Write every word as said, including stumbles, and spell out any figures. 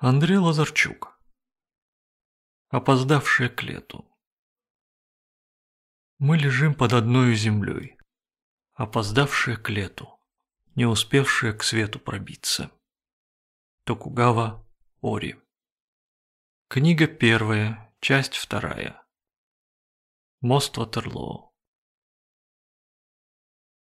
Андрей Лазарчук. Опоздавшие к лету. Мы лежим под одной землей, опоздавшие к лету, не успевшие к свету пробиться. Токугава Ори. Книга первая, часть вторая. Мост Ватерлоо.